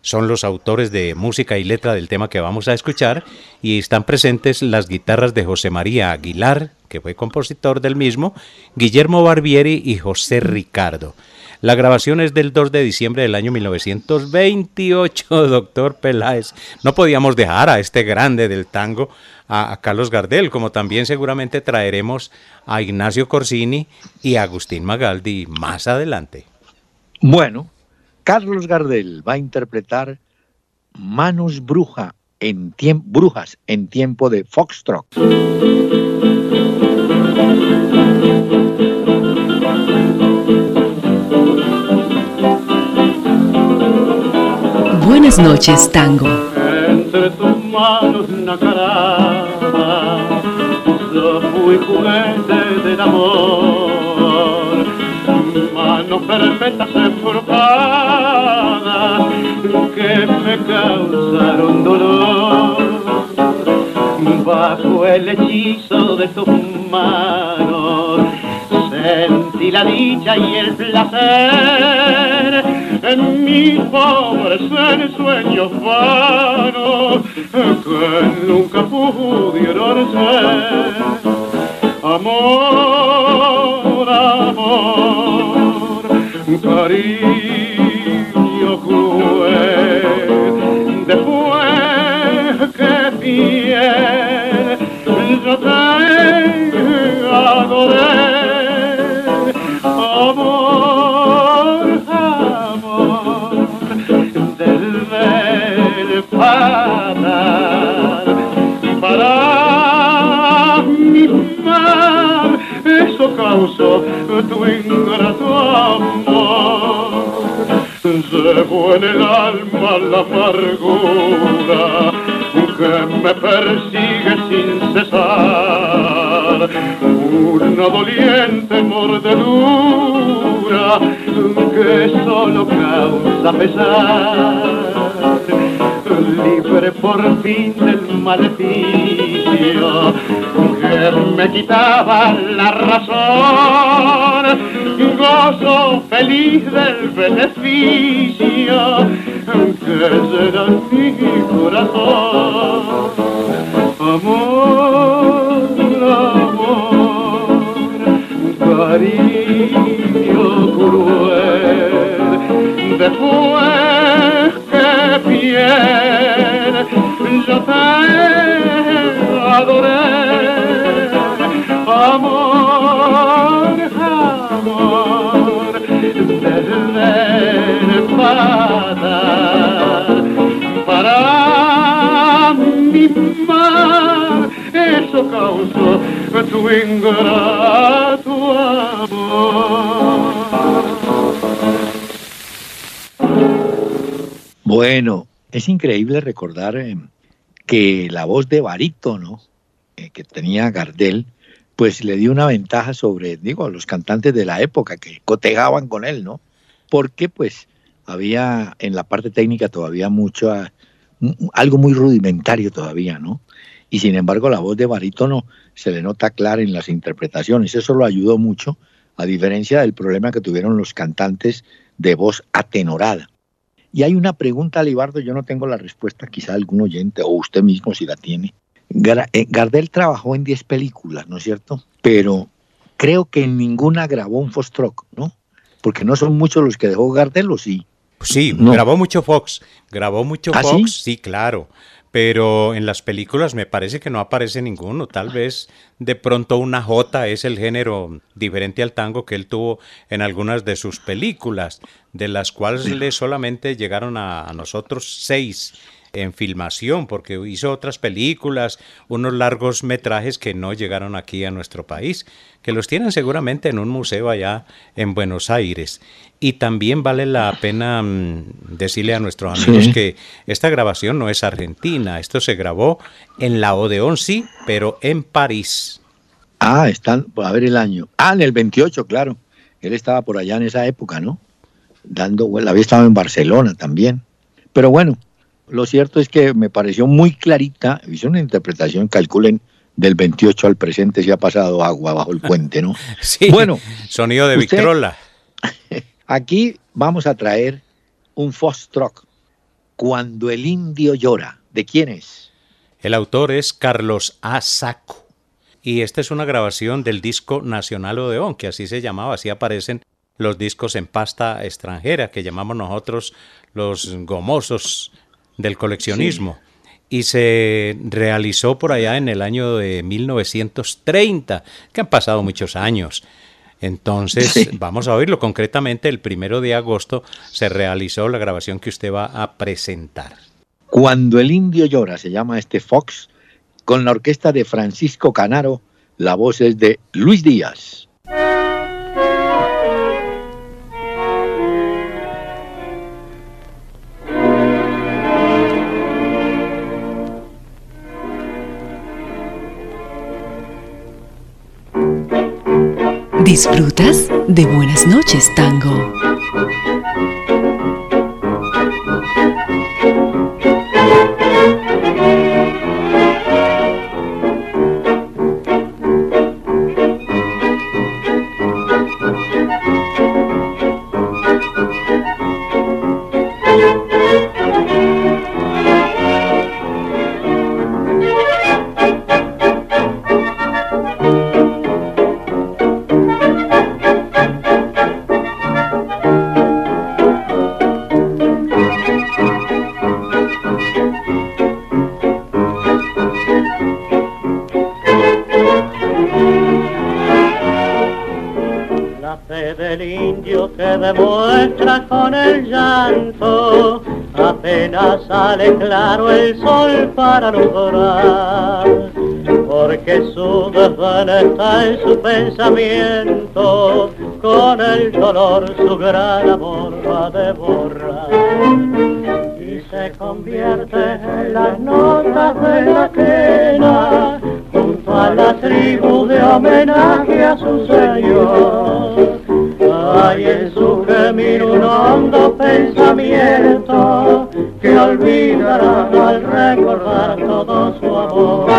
son los autores de música y letra del tema que vamos a escuchar, y están presentes las guitarras de José María Aguilar, que fue compositor del mismo, Guillermo Barbieri y José Ricardo. La grabación es del 2 de diciembre del año 1928, doctor Peláez. No podíamos dejar a este grande del tango, a Carlos Gardel, como también seguramente traeremos a Ignacio Corsini y a Agustín Magaldi más adelante. Bueno, Carlos Gardel va a interpretar Manos brujas en tiempo de Foxtrot. Buenas noches, tango. Entre tus manos nacaradas, yo fui juguete del amor, manos perfectas enforcadas que me causaron dolor. Bajo el hechizo de tus manos sentí la dicha y el placer en mis pobres sueños vanos que nunca pudieron ser. Amor, amor, cariño cruel, después que fiel yo te adoré. Amor, amor, del fatal para mi mal, eso causó tu ingrato amor. Llevo en el alma la amargura que me persigue sin cesar, una doliente mordedura que solo causa pesar. Libre por fin del maleficio que me quitaba la razón, gozo feliz del beneficio que llena mi corazón. Amor, amor, cariño cruel, después que fiel yo te adoré. Amor, amor, desde fatal para mi mal, eso causó tu ingrato amor. Bueno, es increíble recordar que la voz de barítono que tenía Gardel, pues le dio una ventaja sobre, los cantantes de la época que cotejaban con él, ¿no? Porque pues había en la parte técnica todavía algo muy rudimentario todavía, ¿no? Y sin embargo la voz de barítono se le nota clara en las interpretaciones. Eso lo ayudó mucho, a diferencia del problema que tuvieron los cantantes de voz atenorada. Y hay una pregunta, Libardo, yo no tengo la respuesta, quizá algún oyente o usted mismo si la tiene. Gardel trabajó en 10 películas, ¿no es cierto? Pero creo que en ninguna grabó un Foxtrot, ¿no? Porque no son muchos los que dejó Gardel, ¿o sí? Sí, no. Grabó mucho Fox, ¿Sí? Sí, claro. Pero en las películas me parece que no aparece ninguno. Tal vez de pronto una jota es el género diferente al tango que él tuvo en algunas de sus películas, de las cuales solamente llegaron a nosotros 6 en filmación, porque hizo otras películas, unos largos metrajes que no llegaron aquí a nuestro país, que los tienen seguramente en un museo allá en Buenos Aires. Y también vale la pena decirle a nuestros amigos que esta grabación no es argentina, esto se grabó en la Odeón, sí, pero en París. Ah, están, a ver el año. Ah, en el 28, claro. Él estaba por allá en esa época, ¿no? Había estado en Barcelona también. Pero bueno, lo cierto es que me pareció muy clarita, hizo una interpretación, calculen, del 28 al presente se ha pasado agua bajo el puente, ¿no? Sí, bueno, sonido de Victrola. Aquí vamos a traer un Foxtrot Cuando el indio llora. ¿De quién es? El autor es Carlos A. Sacco. Y esta es una grabación del disco Nacional Odeón, que así se llamaba, así aparecen los discos en pasta extranjera, que llamamos nosotros los gomosos del coleccionismo. Sí. Y se realizó por allá en el año de 1930, que han pasado muchos años. Entonces, sí, vamos a oírlo. Concretamente, el 1 de agosto se realizó la grabación que usted va a presentar. Cuando el indio llora, se llama este Fox, con la orquesta de Francisco Canaro. La voz es de Luis Díaz. ¿Disfrutas de Buenas noches, Tango? Demuestra con el llanto, apenas sale claro el sol para alumbrar, porque su desván está en su pensamiento, con el dolor su gran amor va a devorar, y se convierte en las notas de la quena, junto a la tribu de homenaje a su señor. Hay en su gemir un hondo pensamiento que olvidará al recordar todo su amor.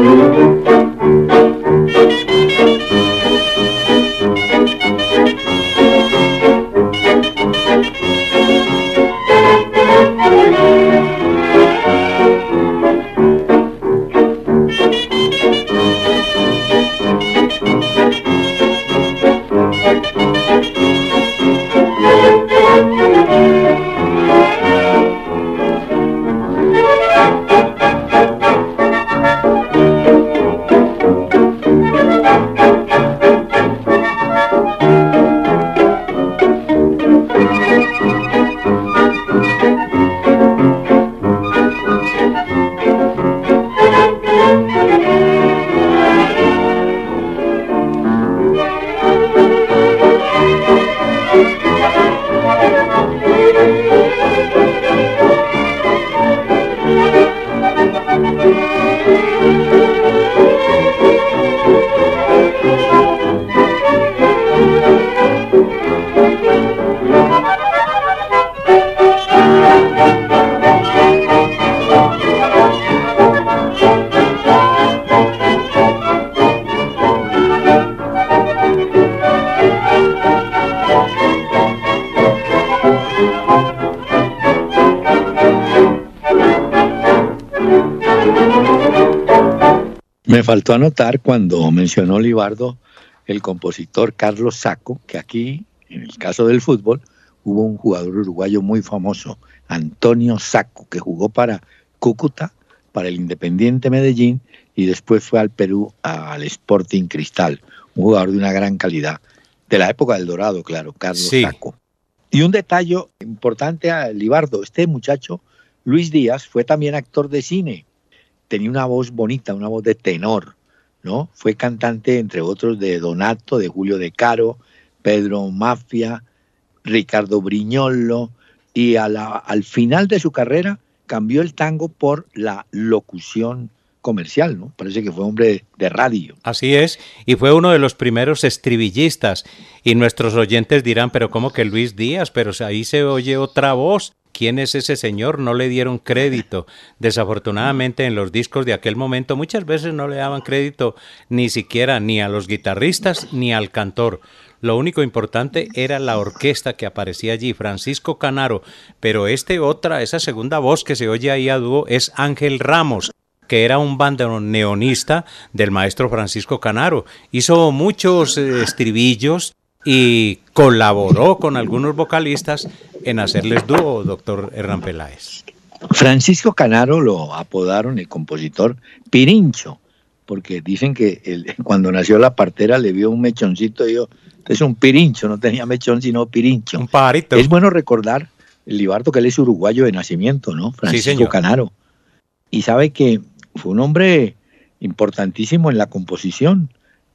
Me faltó anotar cuando mencionó Libardo el compositor Carlos Sacco, que aquí, en el caso del fútbol, hubo un jugador uruguayo muy famoso, Antonio Sacco, que jugó para Cúcuta, para el Independiente Medellín y después fue al Perú, al Sporting Cristal, un jugador de una gran calidad, de la época del Dorado, claro, Carlos Sacco. Y un detalle importante a Libardo, este muchacho, Luis Díaz, fue también actor de cine. Tenía una voz bonita, una voz de tenor, ¿no? Fue cantante, entre otros, de Donato, de Julio De Caro, Pedro Mafia, Ricardo Brignolo, y al final de su carrera cambió el tango por la locución comercial, ¿no? Parece que fue hombre de radio. Así es, y fue uno de los primeros estribillistas, y nuestros oyentes dirán, pero ¿cómo que Luis Díaz? Pero ahí se oye otra voz. ¿Quién es ese señor? No le dieron crédito. Desafortunadamente en los discos de aquel momento muchas veces no le daban crédito ni siquiera ni a los guitarristas ni al cantor. Lo único importante era la orquesta que aparecía allí, Francisco Canaro, pero esa segunda voz que se oye ahí a dúo es Ángel Ramos, que era un bandoneonista del maestro Francisco Canaro. Hizo muchos estribillos y colaboró con algunos vocalistas en hacerles dúo, doctor Hernán Peláez. Francisco Canaro lo apodaron el compositor Pirincho, porque dicen que cuando nació la partera le vio un mechoncito y dijo, es un pirincho, no tenía mechón sino pirincho. Un pajarito. Es bueno recordar, Libardo, que él es uruguayo de nacimiento, ¿no? Francisco Sí, Canaro. Y sabe que fue un hombre importantísimo en la composición.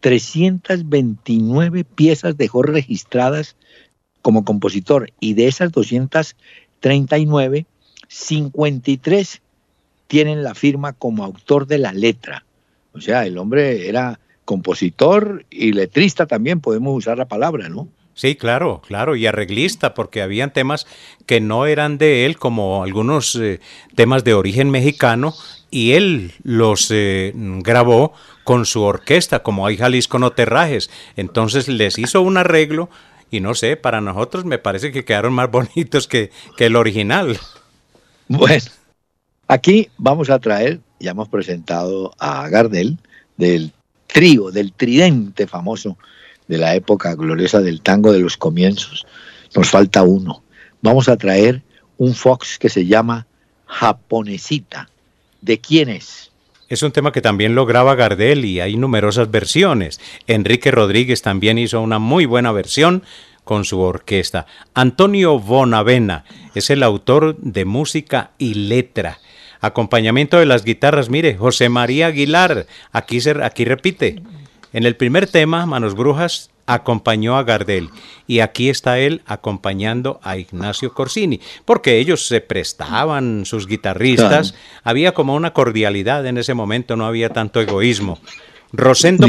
329 piezas dejó registradas como compositor y de esas 239, 53 tienen la firma como autor de la letra. O sea, el hombre era compositor y letrista también, podemos usar la palabra, ¿no? Sí, claro, y arreglista, porque habían temas que no eran de él, como algunos temas de origen mexicano, y él los grabó con su orquesta, como Ay Jalisco no te rajes. Entonces les hizo un arreglo, y no sé, para nosotros me parece que quedaron más bonitos que el original. Bueno, aquí vamos a traer, ya hemos presentado a Gardel, del trío, del tridente famoso de la época gloriosa del tango de los comienzos. Nos falta uno. Vamos a traer un fox que se llama Japonesita. ¿De quién es? Es un tema que también lo graba Gardel y hay numerosas versiones. Enrique Rodríguez también hizo una muy buena versión con su orquesta. Antonio Bonavena es el autor de música y letra. Acompañamiento de las guitarras, mire, José María Aguilar, aquí repite. En el primer tema, Manos Brujas, acompañó a Gardel y aquí está él acompañando a Ignacio Corsini, porque ellos se prestaban, sus guitarristas, claro. Había como una cordialidad en ese momento, no había tanto egoísmo. Rosendo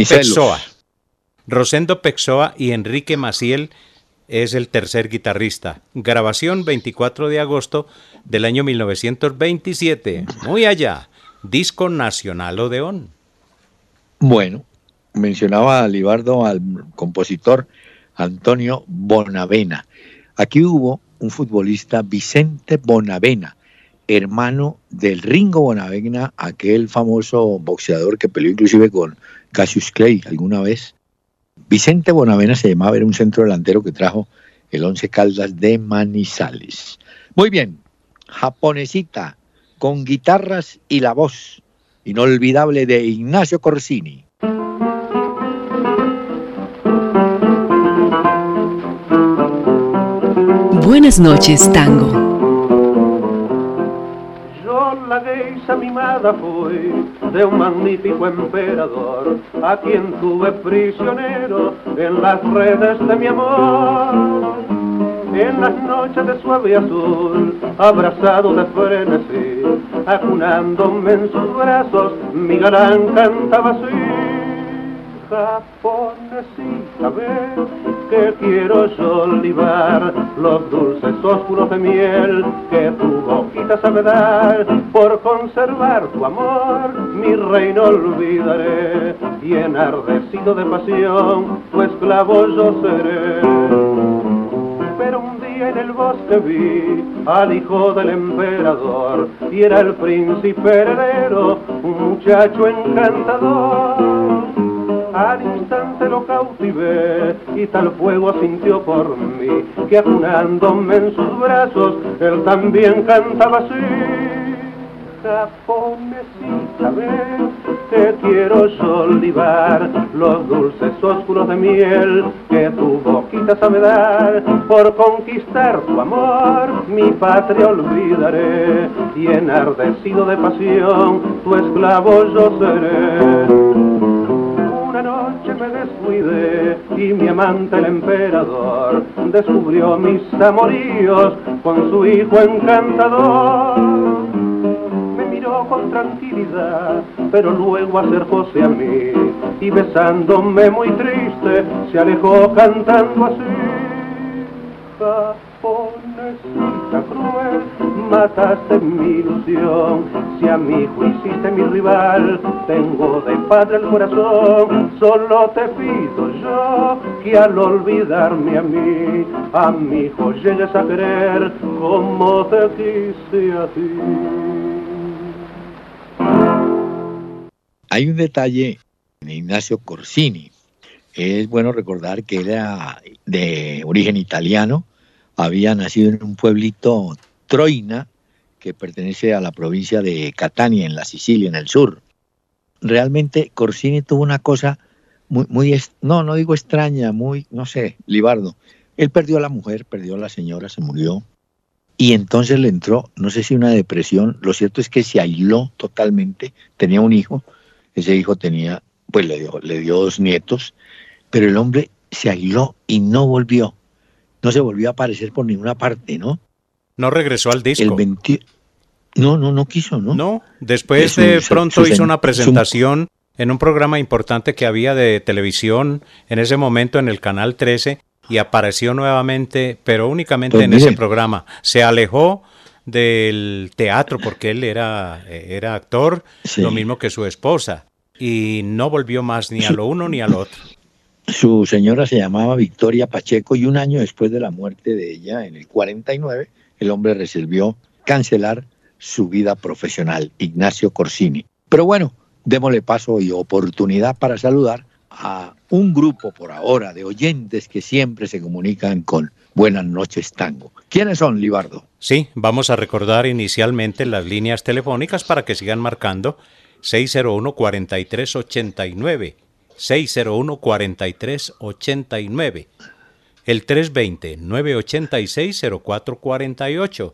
Pexoa y Enrique Maciel es el tercer guitarrista. Grabación 24 de agosto del año 1927. Muy allá. Disco Nacional Odeón. Bueno, mencionaba Libardo al compositor Antonio Bonavena. Aquí hubo un futbolista, Vicente Bonavena, hermano del Ringo Bonavena, aquel famoso boxeador que peleó inclusive con Cassius Clay alguna vez. Vicente Bonavena se llamaba, era un centro delantero que trajo el Once Caldas de Manizales. Muy bien, Japonesita, con guitarras y la voz inolvidable de Ignacio Corsini. Buenas noches, tango. La geisa mimada fui de un magnífico emperador, a quien tuve prisionero en las redes de mi amor. En las noches de suave azul, abrazado de frenesí, acunándome en sus brazos, mi galán cantaba así. Japonesita, ven, que quiero yo olivar los dulces ósculos de miel que tu boquita sabe dar. Por conservar tu amor, mi reino olvidaré, y enardecido de pasión, tu esclavo yo seré. Pero un día en el bosque vi al hijo del emperador, y era el príncipe heredero, un muchacho encantador. Al instante lo cautivé y tal fuego sintió por mí, que acunándome en sus brazos, él también cantaba así. Japonesita, ven, que quiero yo olivar los dulces ósculos de miel que tu boquita sabe dar. Por conquistar tu amor, mi patria olvidaré, y enardecido de pasión, tu esclavo yo seré. Una noche me descuidé y mi amante el emperador descubrió mis amoríos con su hijo encantador. Me miró con tranquilidad, pero luego acercóse a mí y besándome muy triste se alejó cantando así. japonesita cruel, mataste mi ilusión. Si a mi hijo hiciste mi rival, tengo de padre el corazón. Solo te pido yo que al olvidarme a mi hijo llegues a querer como te quise a ti. Hay un detalle en Ignacio Corsini. Es bueno recordar que era de origen italiano, había nacido en un pueblito Troina, que pertenece a la provincia de Catania, en la Sicilia, en el sur. Realmente Corsini tuvo una cosa no digo extraña, no sé, Libardo. Él perdió a la mujer, perdió a la señora, se murió, y entonces le entró, no sé si una depresión, lo cierto es que se aisló totalmente, tenía un hijo, ese hijo tenía, pues le dio 2 nietos, pero el hombre se aisló y no se volvió a aparecer por ninguna parte, ¿no? No regresó al disco. No quiso, ¿no? No, después de pronto hizo una presentación en un programa importante que había de televisión en ese momento en el Canal 13 y apareció nuevamente, pero únicamente en ese programa. Se alejó del teatro porque él era actor, sí, lo mismo que su esposa, y no volvió más ni a lo uno ni al otro. Su señora se llamaba Victoria Pacheco y un año después de la muerte de ella, en el 49, el hombre resolvió cancelar su vida profesional, Ignacio Corsini. Pero bueno, démosle paso y oportunidad para saludar a un grupo por ahora de oyentes que siempre se comunican con Buenas noches Tango. ¿Quiénes son, Libardo? Sí, vamos a recordar inicialmente las líneas telefónicas para que sigan marcando. 601-4389, 601-4389, el 320-986-0448,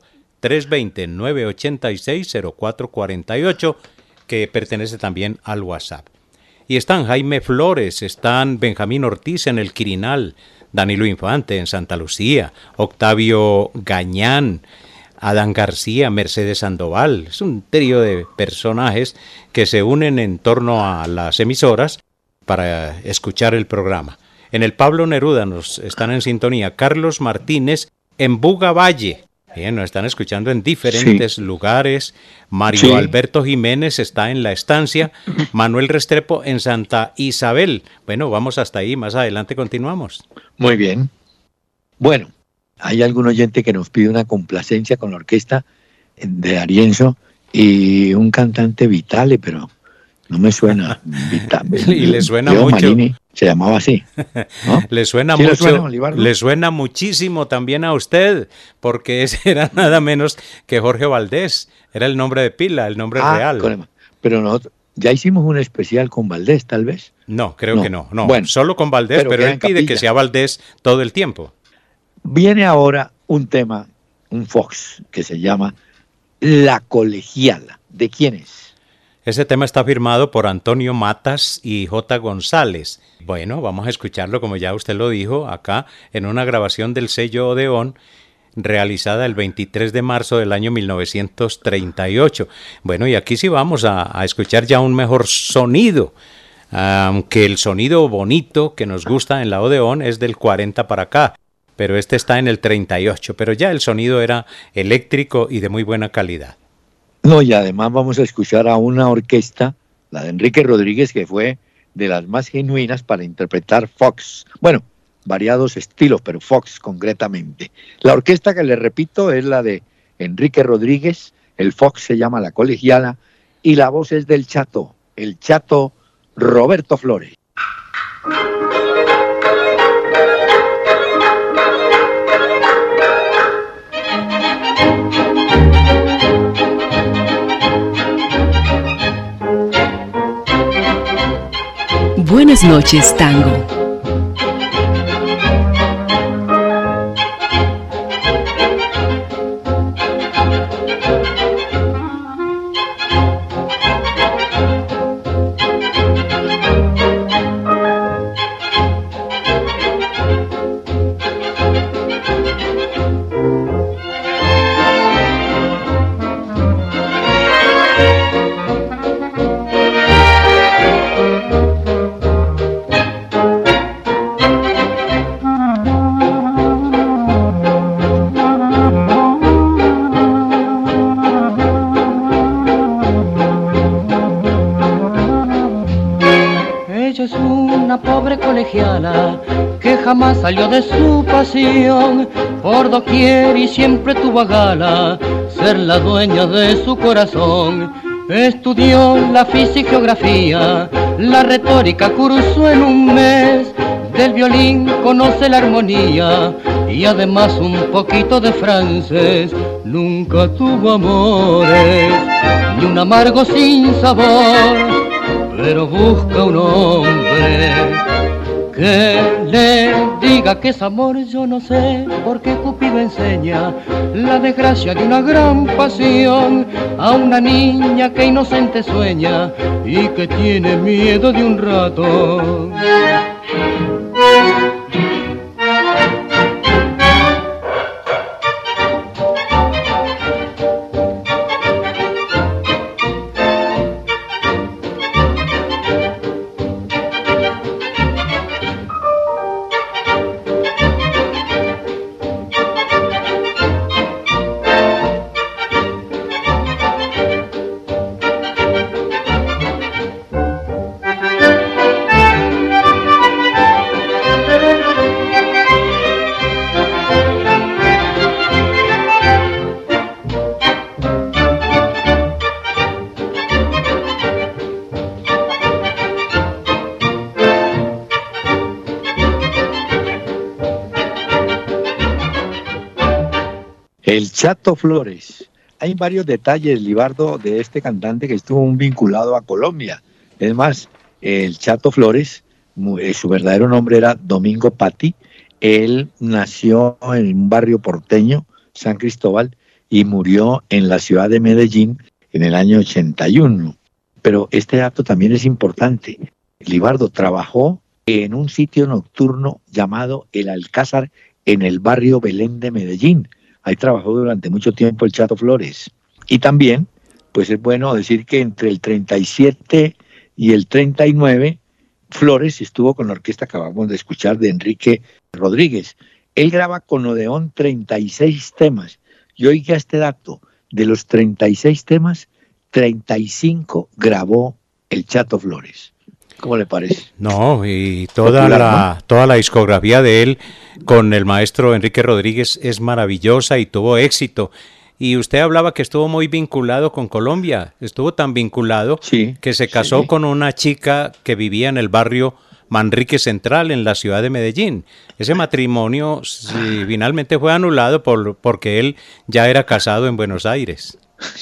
320-986-0448, que pertenece también al WhatsApp. Y están Jaime Flores, están Benjamín Ortiz en el Quirinal, Danilo Infante en Santa Lucía, Octavio Gañán, Adán García, Mercedes Sandoval. Es un trío de personajes que se unen en torno a las emisoras para escuchar el programa. En el Pablo Neruda nos están en sintonía Carlos Martínez en Buga Valle. Bien, nos están escuchando en diferentes lugares. Mario Alberto Jiménez está en La Estancia. Manuel Restrepo en Santa Isabel. Bueno, vamos hasta ahí. Más adelante continuamos. Muy bien. Bueno, hay algún oyente que nos pide una complacencia con la orquesta de Arienzo y un cantante Vitale, pero no me suena Vitale. Y le suena Leo mucho. Marini se llamaba así, ¿no? Le suena ¿Sí mucho. Le suena muchísimo también a usted, porque ese era nada menos que Jorge Valdés. Era el nombre de pila, el nombre real. Pero nosotros ya hicimos un especial con Valdés, tal vez. No, creo que no. Bueno, solo con Valdés, pero él pide que sea Valdés todo el tiempo. Viene ahora un tema, un Fox, que se llama La Colegiala. ¿De quién es? Ese tema está firmado por Antonio Matas y J. González. Bueno, vamos a escucharlo, como ya usted lo dijo, acá en una grabación del sello Odeón, realizada el 23 de marzo del año 1938. Bueno, y aquí sí vamos a escuchar ya un mejor sonido, aunque el sonido bonito que nos gusta en la Odeón es del 40 para acá. Pero este está en el 38, pero ya el sonido era eléctrico y de muy buena calidad. No, y además vamos a escuchar a una orquesta, la de Enrique Rodríguez, que fue de las más genuinas para interpretar Fox. Bueno, variados estilos, pero Fox concretamente. La orquesta que les repito es la de Enrique Rodríguez, el Fox se llama La Colegiala, y la voz es del Chato, el Chato Roberto Flores. Buenas noches, Tango. colegiala, que jamás salió de su pasión, por doquier y siempre tuvo a gala ser la dueña de su corazón. Estudió la física y geografía, la retórica cursó en un mes, del violín conoce la armonía y además un poquito de francés. Nunca tuvo amores, ni un amargo sin sabor, pero busca un hombre que le diga que es amor. Yo no sé por qué Cupido enseña la desgracia de una gran pasión a una niña que inocente sueña y que tiene miedo de un ratón. El Chato Flores. Hay varios detalles, Libardo, de este cantante que estuvo vinculado a Colombia. Es más, el Chato Flores, su verdadero nombre era Domingo Patti. Él nació en un barrio porteño, San Cristóbal, y murió en la ciudad de Medellín en el año 81. Pero este dato también es importante. Libardo trabajó en un sitio nocturno llamado El Alcázar en el barrio Belén de Medellín. Ahí trabajó durante mucho tiempo el Chato Flores. Y también, pues es bueno decir que entre el 37 y el 39, Flores estuvo con la orquesta que acabamos de escuchar de Enrique Rodríguez. Él graba con Odeón 36 temas. Y oiga este dato, de los 36 temas, 35 grabó el Chato Flores. ¿Cómo le parece? No, y toda la discografía de él con el maestro Enrique Rodríguez es maravillosa y tuvo éxito. Y usted hablaba que estuvo muy vinculado con Colombia, estuvo tan vinculado que se casó con una chica que vivía en el barrio Manrique Central en la ciudad de Medellín. Ese matrimonio finalmente fue anulado porque él ya era casado en Buenos Aires.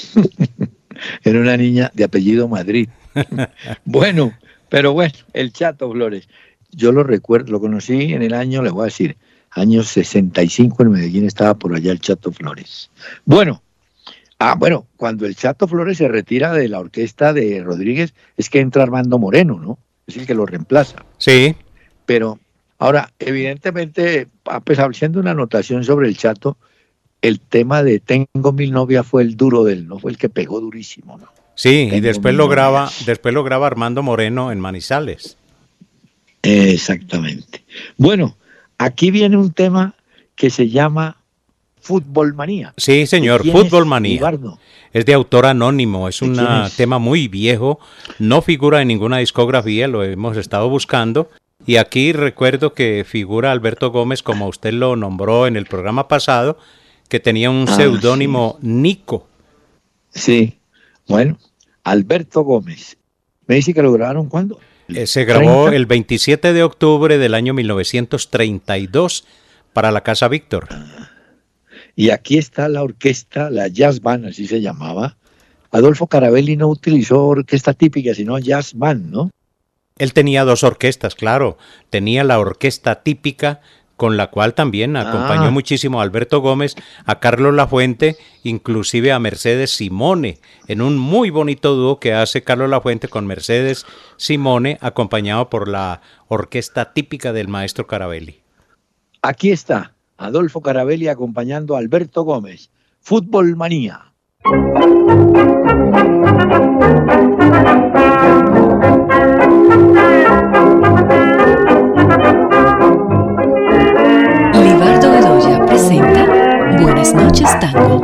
Era una niña de apellido Madrid. Bueno, pero bueno, el Chato Flores, yo lo recuerdo, lo conocí en el año, le voy a decir, año 65 en Medellín, estaba por allá el Chato Flores. Bueno, cuando el Chato Flores se retira de la orquesta de Rodríguez, es que entra Armando Moreno, ¿no? Es el que lo reemplaza. Sí. Pero ahora, evidentemente, pues haciendo una anotación sobre el Chato, el tema de Tengo mil novias fue el duro de él, ¿no? Fue el que pegó durísimo, ¿no? Sí, y después lo graba Armando Moreno en Manizales. Exactamente. Bueno, aquí viene un tema que se llama Fútbol Manía. Sí, señor, Fútbol Manía. Es de autor anónimo, es un tema muy viejo, no figura en ninguna discografía, lo hemos estado buscando. Y aquí recuerdo que figura Alberto Gómez, como usted lo nombró en el programa pasado, que tenía un seudónimo Nico. Sí, bueno, Alberto Gómez. ¿Me dice que lo grabaron cuándo? Se grabó 30. El 27 de octubre del año 1932 para la Casa Víctor. Y aquí está la orquesta, la Jazz Band, así se llamaba. Adolfo Carabelli no utilizó orquesta típica, sino Jazz Band, ¿no? Él tenía dos orquestas, claro. Tenía la orquesta típica, con la cual también acompañó muchísimo a Alberto Gómez, a Carlos Lafuente, inclusive a Mercedes Simone, en un muy bonito dúo que hace Carlos Lafuente con Mercedes Simone, acompañado por la orquesta típica del maestro Carabelli. Aquí está Adolfo Carabelli acompañando a Alberto Gómez. Fútbol Manía. Libardo Bedoya presenta Buenas noches, Tango.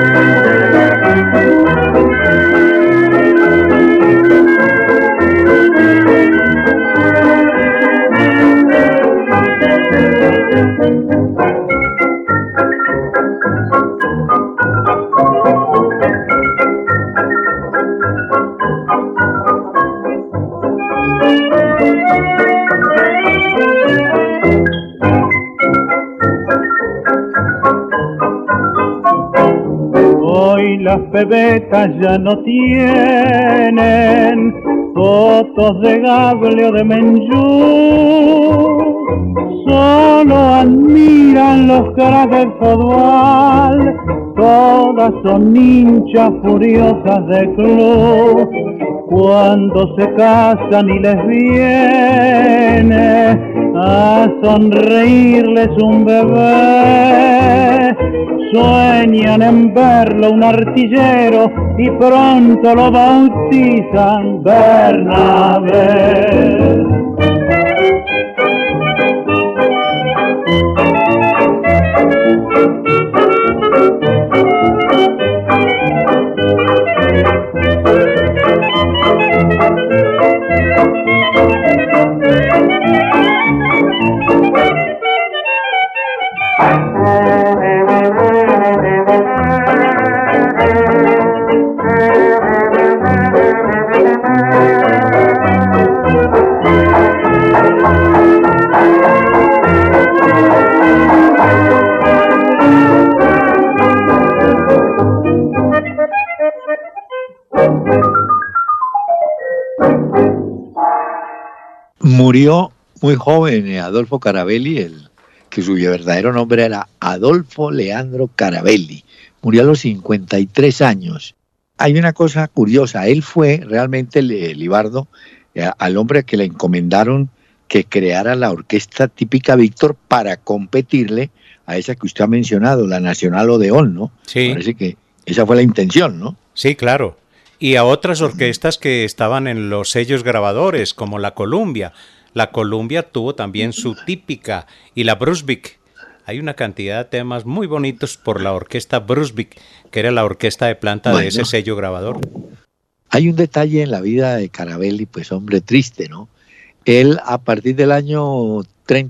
Hoy las pebetas ya no tienen fotos de Gable o de Menjú, solo admiran los cracks del fútbol, todas son hinchas furiosas de club. Cuando se casan y les viene a sonreírles un bebé, sueñan en verlo un artillero y pronto lo bautizan Bernabé. Murió muy joven Adolfo Carabelli, que su verdadero nombre era Adolfo Leandro Carabelli. Murió a los 53 años. Hay una cosa curiosa, él fue realmente, Libardo, al hombre que le encomendaron que creara la orquesta típica Víctor para competirle a esa que usted ha mencionado, la Nacional Odeón, ¿no? Sí. Parece que esa fue la intención, ¿no? Sí, claro. Y a otras orquestas que estaban en los sellos grabadores, como la Columbia. La Columbia tuvo también su típica, y la Brunswick. Hay una cantidad de temas muy bonitos por la orquesta Brunswick, que era la orquesta de planta de ese sello grabador. Hay un detalle en la vida de Carabelli, pues hombre, triste, ¿no? Él, a partir del año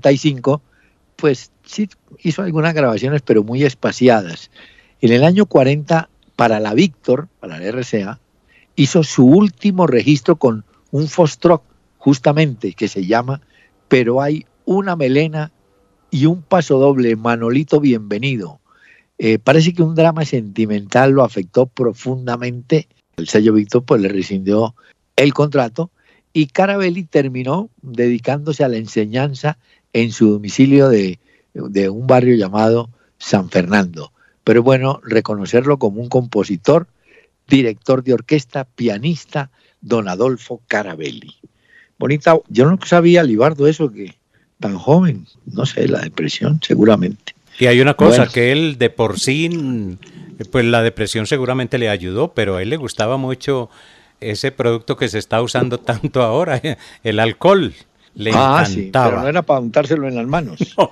35, pues sí hizo algunas grabaciones, pero muy espaciadas. En el año 40, para la Víctor, para la RCA, hizo su último registro con un Foxtrot, justamente, que se llama Pero hay una melena y un pasodoble, Manolito Bienvenido. Parece que un drama sentimental lo afectó profundamente. El sello Víctor pues le rescindió el contrato y Carabelli terminó dedicándose a la enseñanza en su domicilio de un barrio llamado San Fernando. Pero bueno, reconocerlo como un compositor, director de orquesta, pianista, don Adolfo Carabelli. Bonita, yo no sabía, Libardo, eso que tan joven, no sé, la depresión seguramente. Y hay una cosa, Bueno, que él de por sí, pues la depresión seguramente le ayudó, pero a él le gustaba mucho ese producto que se está usando tanto ahora, el alcohol. Le encantaba. sí, pero no era para untárselo en las manos. No.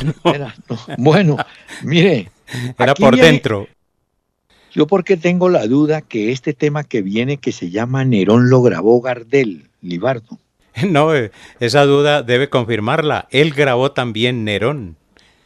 No. Bueno, mire. Era aquí por viene, dentro. yo porque tengo la duda que este tema que viene, que se llama Nerón, lo grabó Gardel, Libardo. No, esa duda debe confirmarla. Él grabó también Nerón.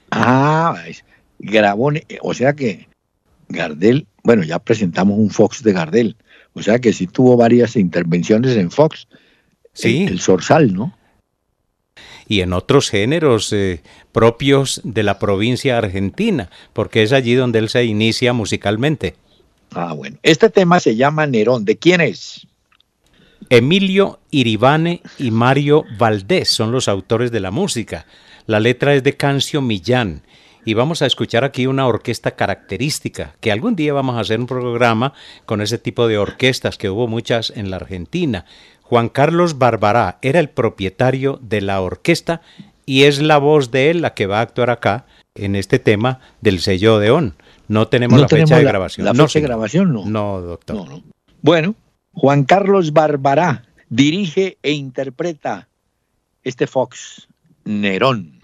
Grabó, o sea que Gardel, bueno, ya presentamos un Fox de Gardel, o sea que sí tuvo varias intervenciones en Fox, Sí. el Zorzal, ¿no? Y en otros géneros propios de la provincia argentina, porque es allí donde él se inicia musicalmente. Bueno, este tema se llama Nerón, ¿de quién es? Emilio Iribane y Mario Valdés son los autores de la música. La letra es de Cancio Millán. Y vamos a escuchar aquí una orquesta característica, que algún día vamos a hacer un programa con ese tipo de orquestas, que hubo muchas en la Argentina. Juan Carlos Barbará era el propietario de la orquesta y es la voz de él la que va a actuar acá en este tema del sello Odeón. No tenemos la fecha de grabación. La fecha de grabación, no. No, doctor. No. Bueno, Juan Carlos Barbará dirige e interpreta este Fox, Nerón.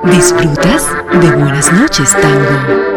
Disfrutas de Buenas noches, Tango.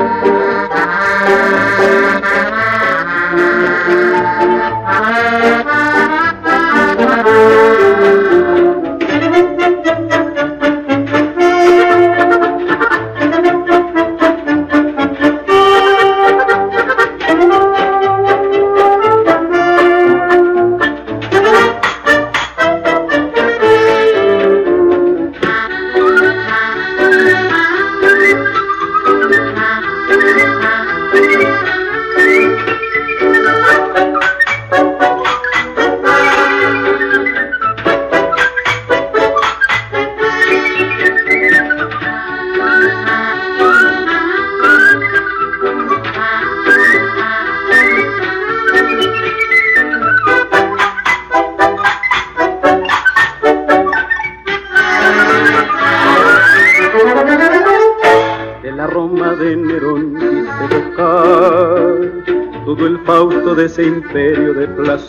De ese imperio de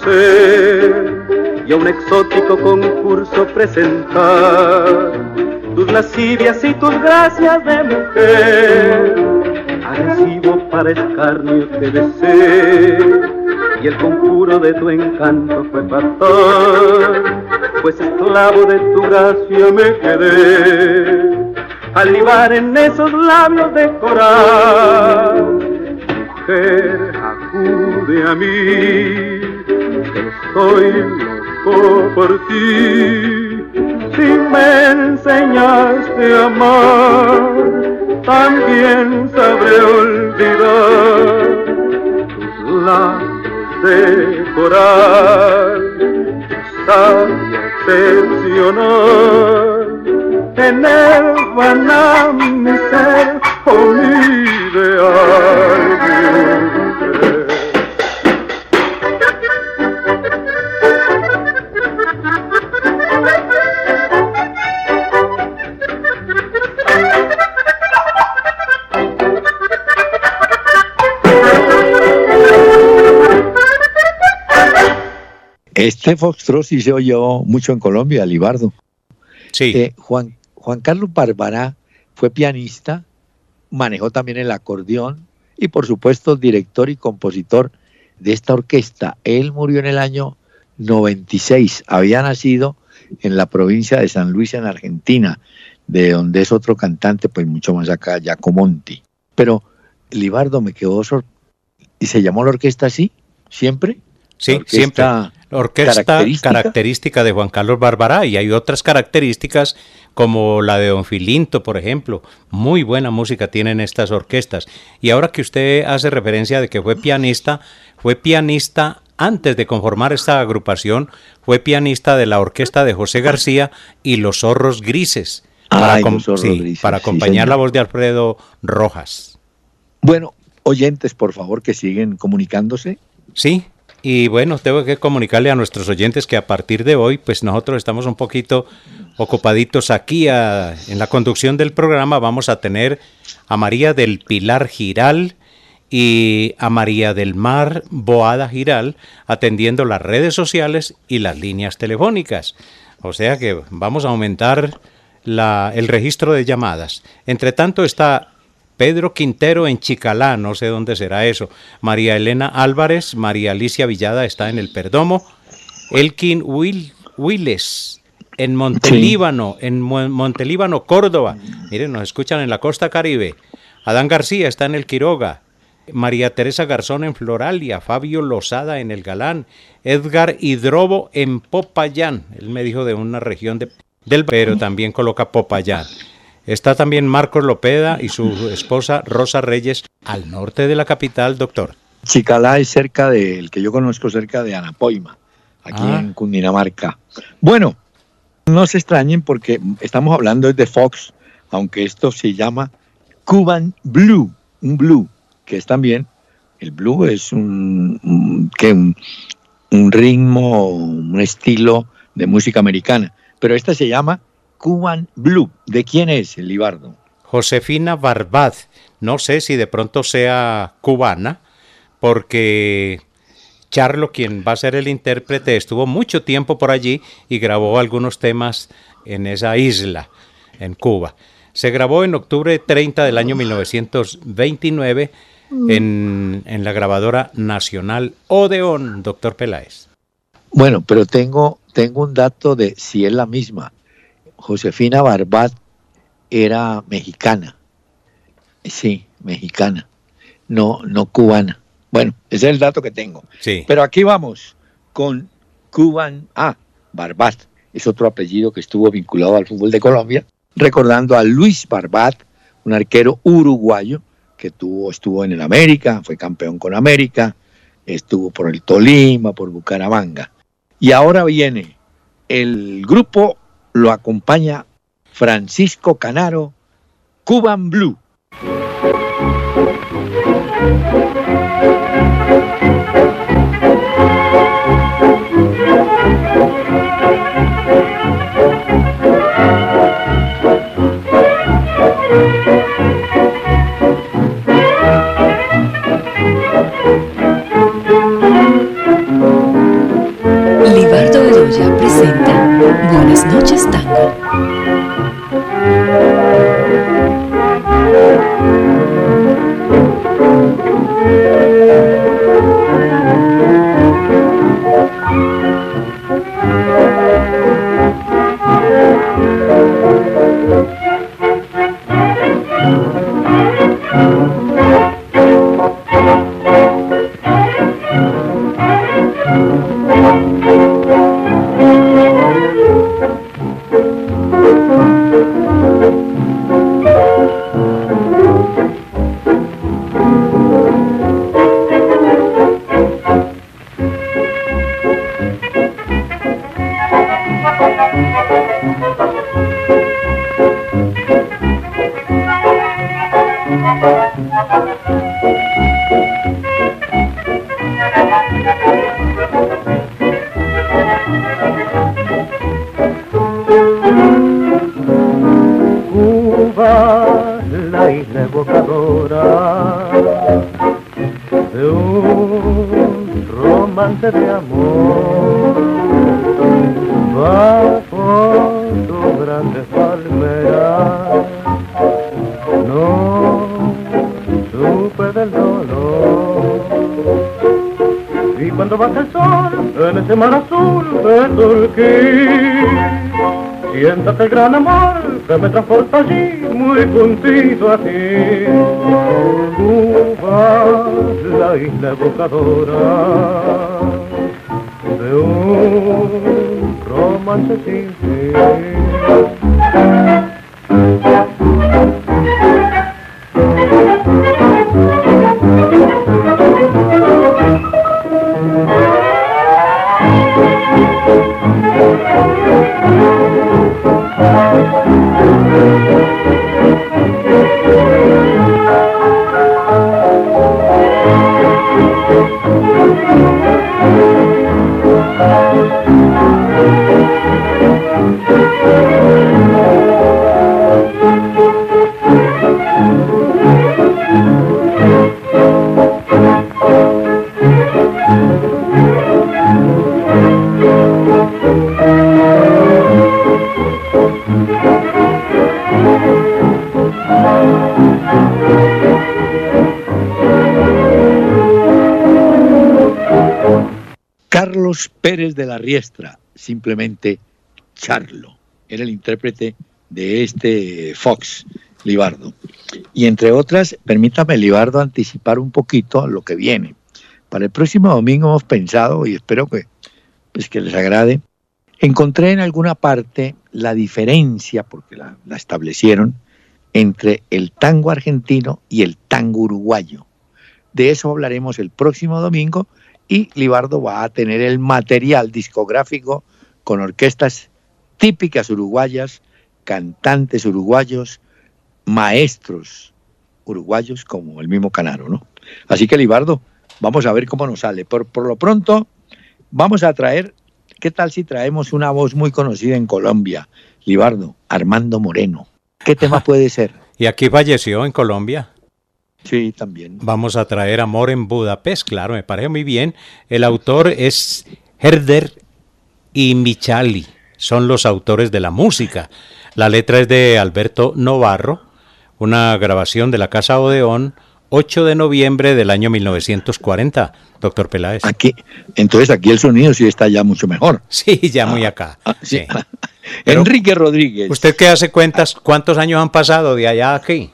placer y a un exótico concurso presentar tus lascivias y tus gracias de mujer. Agresivo para escarnio te besé y el conjuro de tu encanto fue fatal, pues esclavo de tu gracia me quedé al libar en esos labios de coral. Mujer, acude a mí, que estoy loco por ti. Si me enseñaste a amar, también sabré olvidar tus labios de coral, tu sabia excepcional. En él van a mi ser, oh mi ideal. Este foxtrot sí se oyó mucho en Colombia, Libardo. Sí. Juan Carlos Barbará fue pianista, manejó también el acordeón y por supuesto director y compositor de esta orquesta. Él murió en el año 96, había nacido en la provincia de San Luis, en Argentina, de donde es otro cantante, pues mucho más acá, Giacomonti. Pero Libardo me quedó ¿y se llamó la orquesta así? ¿Siempre? Sí, siempre. La orquesta característica de Juan Carlos Barbará, y hay otras características como la de Don Filinto, por ejemplo. Muy buena música tienen estas orquestas. Y ahora que usted hace referencia de que fue pianista antes de conformar esta agrupación, fue pianista de la orquesta de José García y Los Zorros Grises, para acompañar la voz de Alfredo Rojas. Bueno, oyentes, por favor, que siguen comunicándose. Sí. Y bueno, tengo que comunicarle a nuestros oyentes que a partir de hoy, pues nosotros estamos un poquito ocupaditos aquí en la conducción del programa. Vamos a tener a María del Pilar Giral y a María del Mar Boada Giral atendiendo las redes sociales y las líneas telefónicas. O sea que vamos a aumentar el registro de llamadas. Entre tanto está Pedro Quintero en Chicalá, no sé dónde será eso. María Elena Álvarez, María Alicia Villada está en el Perdomo. Elkin Willes en Montelíbano, sí. En Montelíbano, Córdoba. Miren, nos escuchan en la costa Caribe. Adán García está en el Quiroga. María Teresa Garzón en Floralia. Fabio Lozada en el Galán. Edgar Hidrobo en Popayán. Él me dijo de una región pero también coloca Popayán. Está también Marcos Lopeda y su esposa Rosa Reyes al norte de la capital, doctor. Chicalá es cerca el que yo conozco, cerca de Anapoima, aquí en Cundinamarca. Bueno, no se extrañen porque estamos hablando de Fox, aunque esto se llama Cuban Blue, un blue, que es también, el blue es un ritmo, un estilo de música americana, pero esta se llama Cuban Blue. ¿De quién es, Libardo? Josefina Barbad. No sé si de pronto sea cubana, porque Charlo, quien va a ser el intérprete, estuvo mucho tiempo por allí y grabó algunos temas en esa isla, en Cuba. Se grabó en octubre 30 del año 1929 en la grabadora nacional Odeón, doctor Peláez. Bueno, pero tengo un dato de si es la misma. Josefina Barbat era mexicana. Sí, mexicana. No cubana. Bueno, ese es el dato que tengo. Sí. Pero aquí vamos con Cuban. Barbat es otro apellido que estuvo vinculado al fútbol de Colombia, recordando a Luis Barbat, un arquero uruguayo que estuvo en el América, fue campeón con América, estuvo por el Tolima, por Bucaramanga. Y ahora viene el grupo, lo acompaña Francisco Canaro, Cuban Blue. Libardo Bedoya presenta Buenas noches, Tango. Cuba, la isla evocadora de un romance de amor, bajo tus grandes palmeras no supe del dolor. Y cuando baja el sol en ese mar azul de Turquía, siéntate el gran amor que me transporta allí, muy juntito a ti. Cuba, la isla evocadora de un romance sin fin. Carlos Pérez de la Riestra, simplemente Charlo, era el intérprete de este Fox, Libardo. Y entre otras, permítame, Libardo, anticipar un poquito lo que viene. Para el próximo domingo hemos pensado, y espero que les agrade, encontré en alguna parte la diferencia, porque la establecieron, entre el tango argentino y el tango uruguayo. De eso hablaremos el próximo domingo, y Libardo va a tener el material discográfico con orquestas típicas uruguayas, cantantes uruguayos, maestros uruguayos como el mismo Canaro, ¿no? Así que, Libardo, vamos a ver cómo nos sale. Por lo pronto, vamos a traer, ¿qué tal si traemos una voz muy conocida en Colombia? Libardo, Armando Moreno. ¿Qué tema puede ser? Y aquí falleció en Colombia. Sí, también. Vamos a traer Amor en Budapest, claro, me parece muy bien. El autor es Herder y Michali. son los autores de la música. La letra es de Alberto Novarro, una grabación de la Casa Odeón, 8 de noviembre del año 1940, doctor Peláez. Entonces aquí el sonido sí está ya mucho mejor. Sí, ya muy acá. Sí. Sí. Enrique Rodríguez. ¿Usted qué hace cuentas? ¿Cuántos años han pasado de allá a aquí?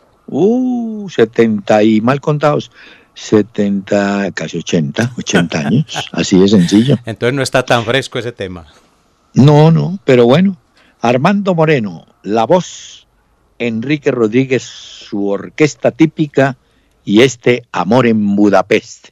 70 y mal contados, 70, casi 80 años. Así de sencillo. Entonces no está tan fresco ese tema. No, pero bueno. Armando Moreno, la voz, Enrique Rodríguez, su orquesta típica y este Amor en Budapest.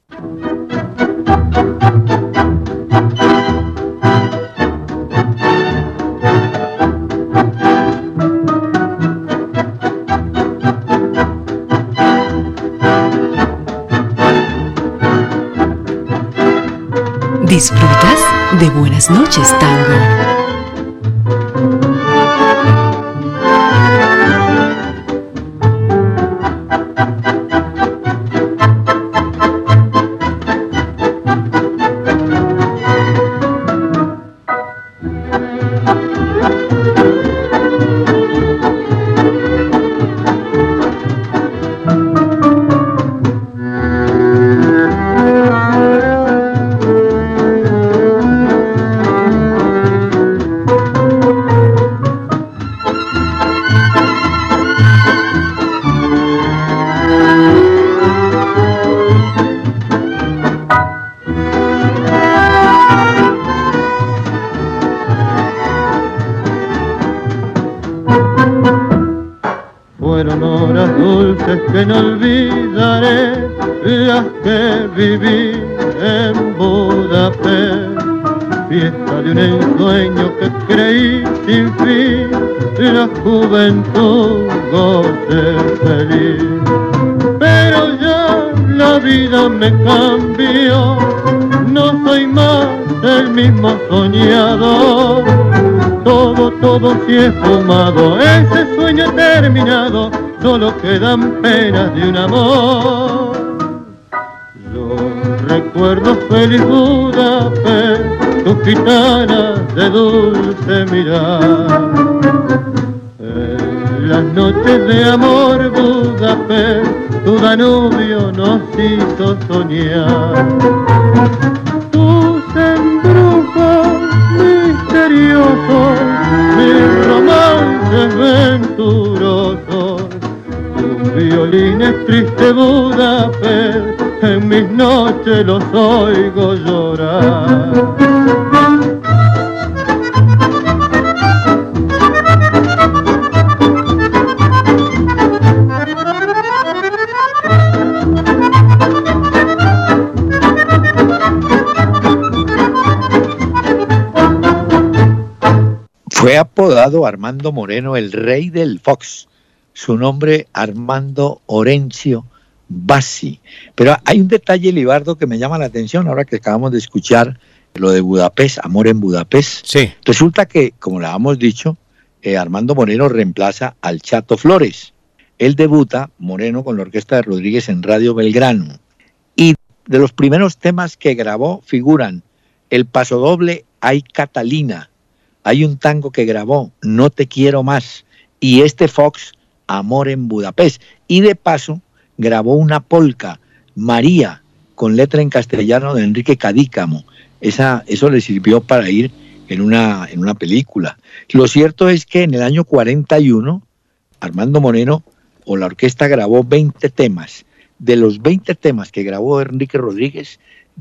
Disfrutas de Buenas noches, Tango. Fueron horas dulces que no olvidaré, las que viví en Budapest. Fiesta de un ensueño que creí sin fin, la juventud goce feliz. Pero ya la vida me cambió, no soy más el mismo soñador. Todo se ha esfumado, ese sueño terminado, solo quedan penas de un amor. Yo recuerdo feliz Budapest, tus gitanas de dulce mirar. En las noches de amor Budapest, tu Danubio nos hizo soñar. Tus embrujos misteriosos, mis romances venturosos, tus violines triste Budapest, en mis noches los oigo llorar. Fue apodado Armando Moreno el rey del Fox, su nombre Armando Orencio Bassi. Pero hay un detalle, Libardo, que me llama la atención ahora que acabamos de escuchar lo de Budapest, Amor en Budapest. Sí. Resulta que, como le habíamos dicho, Armando Moreno reemplaza al Chato Flores. Él debuta, Moreno, con la orquesta de Rodríguez en Radio Belgrano. Y de los primeros temas que grabó figuran el pasodoble Ay Catalina, hay un tango que grabó, No te quiero más, y este Fox, Amor en Budapest. Y de paso grabó una polca, María, con letra en castellano de Enrique Cadícamo. Eso le sirvió para ir en una película. Lo cierto es que en el año 41, Armando Moreno o la orquesta grabó 20 temas. De los 20 temas que grabó Enrique Rodríguez,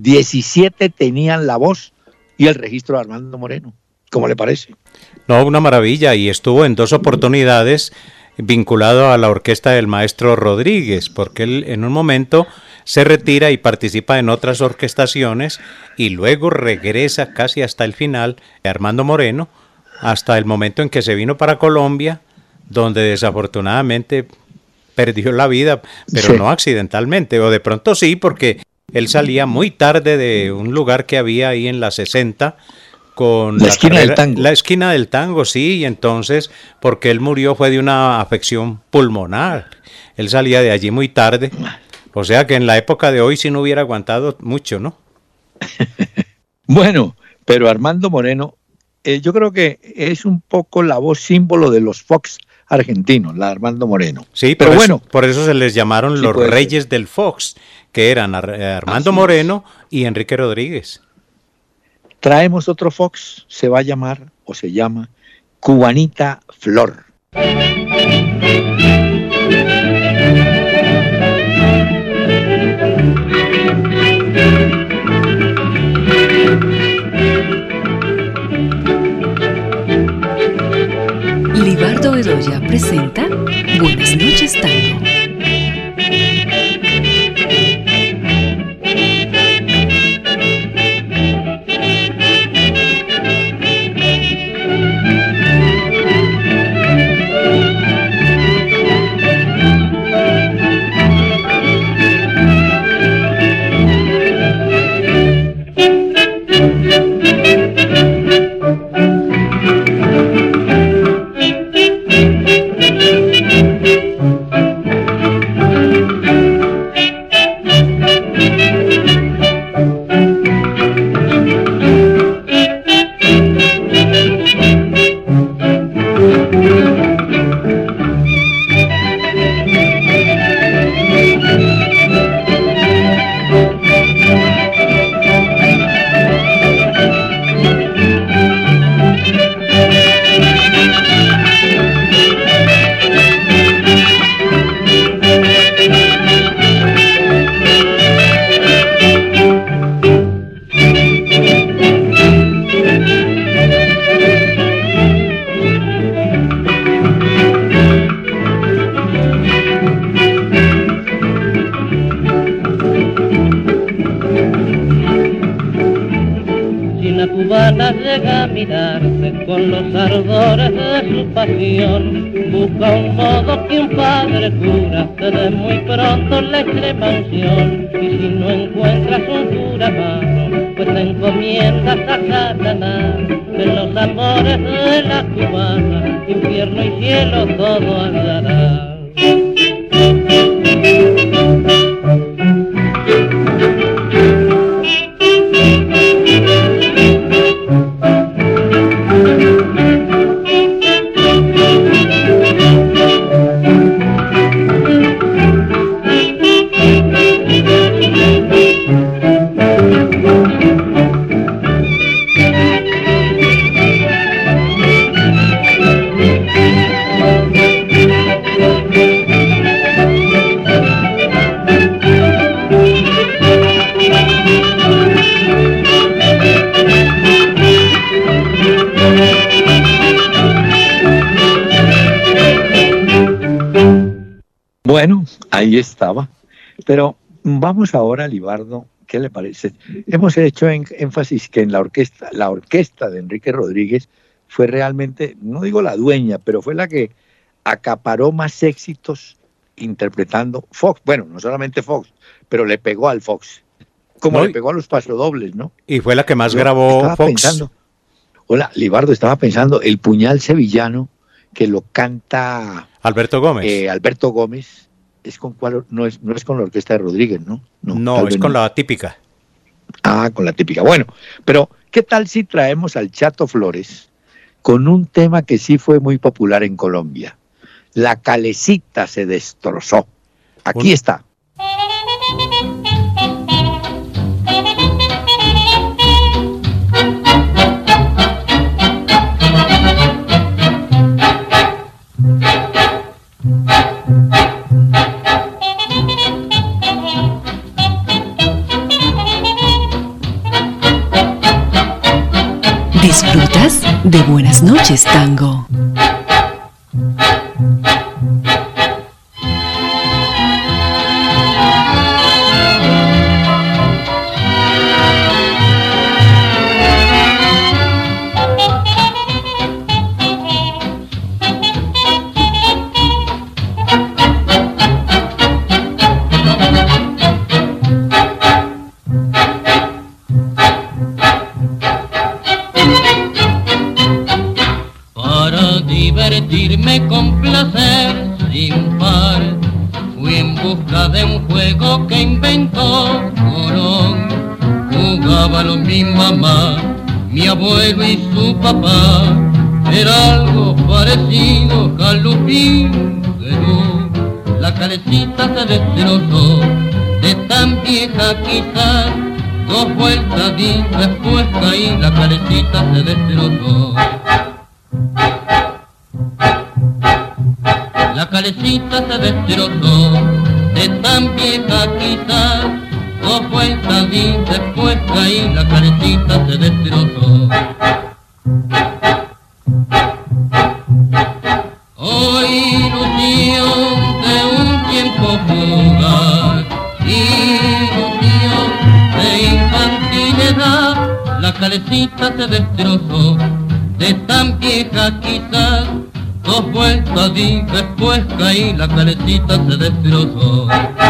17 tenían la voz y el registro de Armando Moreno. ¿Cómo le parece? No, una maravilla, y estuvo en 2 oportunidades vinculado a la orquesta del maestro Rodríguez, porque él en un momento se retira y participa en otras orquestaciones y luego regresa casi hasta el final, Armando Moreno, hasta el momento en que se vino para Colombia, donde desafortunadamente perdió la vida, pero sí, no accidentalmente, o de pronto sí, porque él salía muy tarde de un lugar que había ahí en la 60, con la esquina del tango. La esquina del tango, sí, y entonces, porque él murió fue de una afección pulmonar. Él salía de allí muy tarde, o sea que en la época de hoy sí no hubiera aguantado mucho, ¿no? Bueno, pero Armando Moreno yo creo que es un poco la voz símbolo de los Fox argentinos, la de Armando Moreno. Sí, pero bueno, por eso se les llamaron los Reyes del Fox, que eran Armando Moreno y Enrique Rodríguez. Traemos otro Fox, se va a llamar o se llama Cubanita Flor. Libardo Bedoya presenta Buenas noches, Tango. Con los ardores de su pasión, busca un modo que un padre cura te dé muy pronto la extremaunción. Y si no encuentras un cura malo, pues te encomiendas a Satanás. En los amores de la cubana, infierno y cielo todo andará. Bueno, ahí estaba. Pero vamos ahora, Libardo, ¿qué le parece? Hemos hecho énfasis que en la orquesta de Enrique Rodríguez fue realmente, no digo la dueña, pero fue la que acaparó más éxitos interpretando Fox. Bueno, no solamente Fox, pero le pegó al Fox, como le pegó a los pasodobles, ¿no? Y fue la que más grabó Fox. Pensando, hola, Libardo, estaba pensando, El Puñal Sevillano, que lo canta Alberto Gómez. Alberto Gómez, es con cuál, no es con la orquesta de Rodríguez, ¿no? No, es con la típica. Ah, con la típica. Bueno, pero ¿qué tal si traemos al Chato Flores con un tema que sí fue muy popular en Colombia? La calecita se destrozó. Aquí está. Disfrutas de Buenas noches, Tango. Divertirme con placer sin par, fui en busca de un juego que inventó Colón. Jugábalo mi mamá, mi abuelo y su papá, era algo parecido a Lupín de Luz. La calecita se destrozó, de tan vieja quizás, 2 vueltas di, después caí, la calecita se destrozó. La calecita se destrozó, de tan vieja quizás, 2 vueltas di, después caí, la calecita se destrozó. Oh, ilusión de un tiempo fugaz, ilusión de infantil edad, la calecita se destrozó, de tan vieja quizás, 2 vueltas di, después caí, la calecita se destrozó.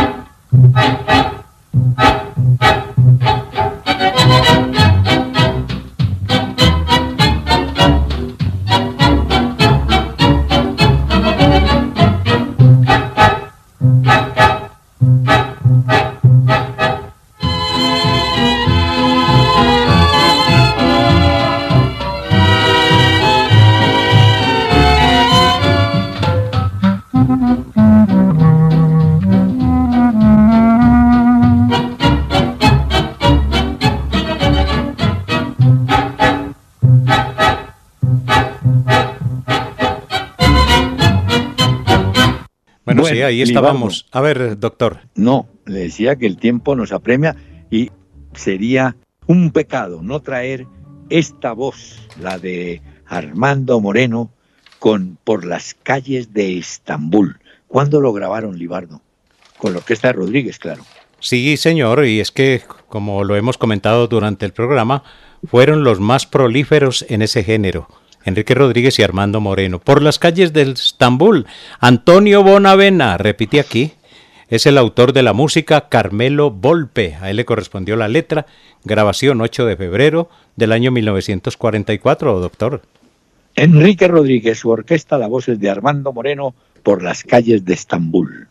Bueno, sí, ahí estábamos. A ver, doctor. No, le decía que el tiempo nos apremia y sería un pecado no traer esta voz, la de Armando Moreno, con Por las calles de Estambul. ¿Cuándo lo grabaron, Libardo? Con la orquesta de Rodríguez, claro. Sí, señor, y es que, como lo hemos comentado durante el programa, fueron los más prolíferos en ese género. Enrique Rodríguez y Armando Moreno. Por las calles del Estambul, Antonio Bonavena, repite aquí, es el autor de la música Carmelo Volpe. A él le correspondió la letra, grabación 8 de febrero del año 1944, doctor. Enrique Rodríguez, su orquesta, la voz es de Armando Moreno, Por las calles de Estambul.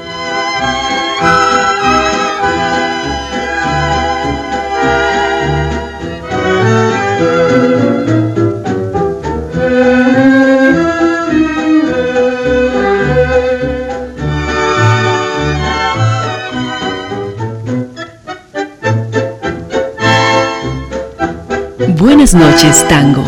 Buenas noches, Tango.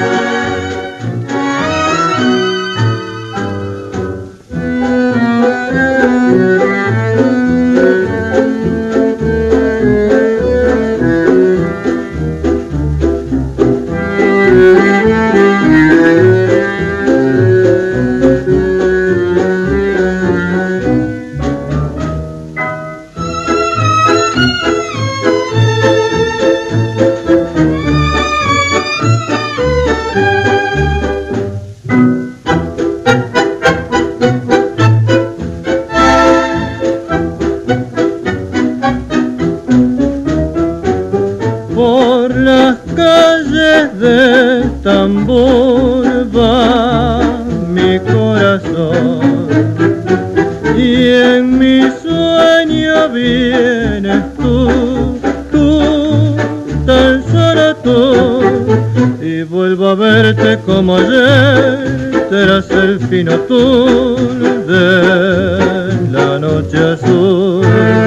Como ayer serás el fino tul de la noche azul.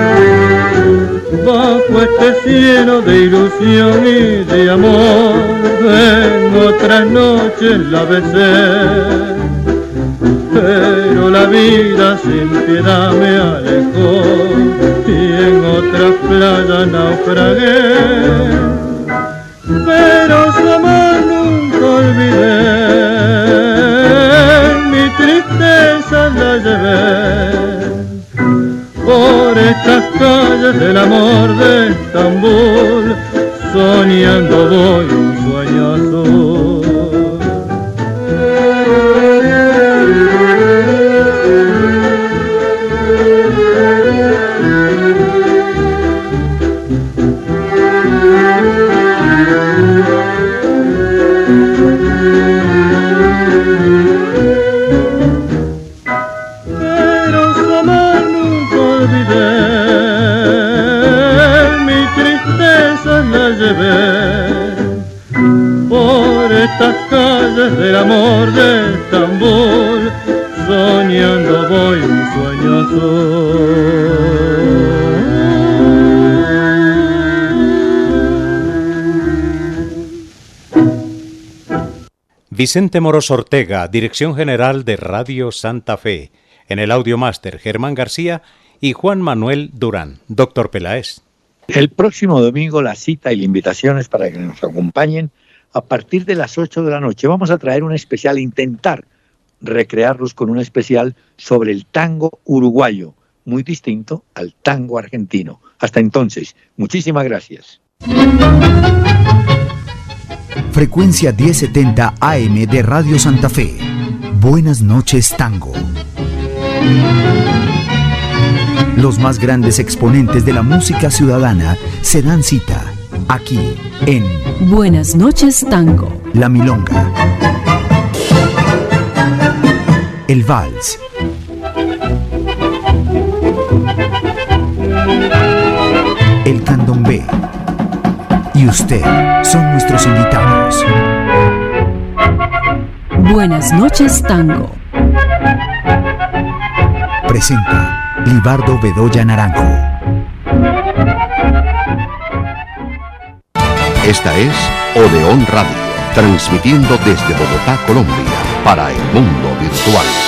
Bajo este cielo de ilusión y de amor, en otras noches la besé, pero la vida sin piedad me alejó y en otras playas naufragué. Pero su amor nunca olvidé, mi tristeza la llevé por estas calles del amor de Estambul, soñando voy un sueño azul. estas calles del amor de Estambul, soñando voy un sueño azul. Vicente Moros Ortega, Dirección General de Radio Santa Fe. En el Audiomáster, Germán García y Juan Manuel Durán. Doctor Peláez. El próximo domingo la cita y la invitación es para que nos acompañen a partir de las 8 de la noche. Vamos a traer un especial, intentar recrearlos con un especial sobre el tango uruguayo, muy distinto al tango argentino. Hasta entonces, muchísimas gracias. Frecuencia 1070 AM de Radio Santa Fe. Buenas noches, tango. Los más grandes exponentes de la música ciudadana se dan cita aquí en Buenas noches, tango. La Milonga, el Vals, el Candombe y usted son nuestros invitados. Buenas noches, tango. Presenta Libardo Bedoya Naranjo. Esta es Odeón Radio, transmitiendo desde Bogotá, Colombia, para el mundo virtual.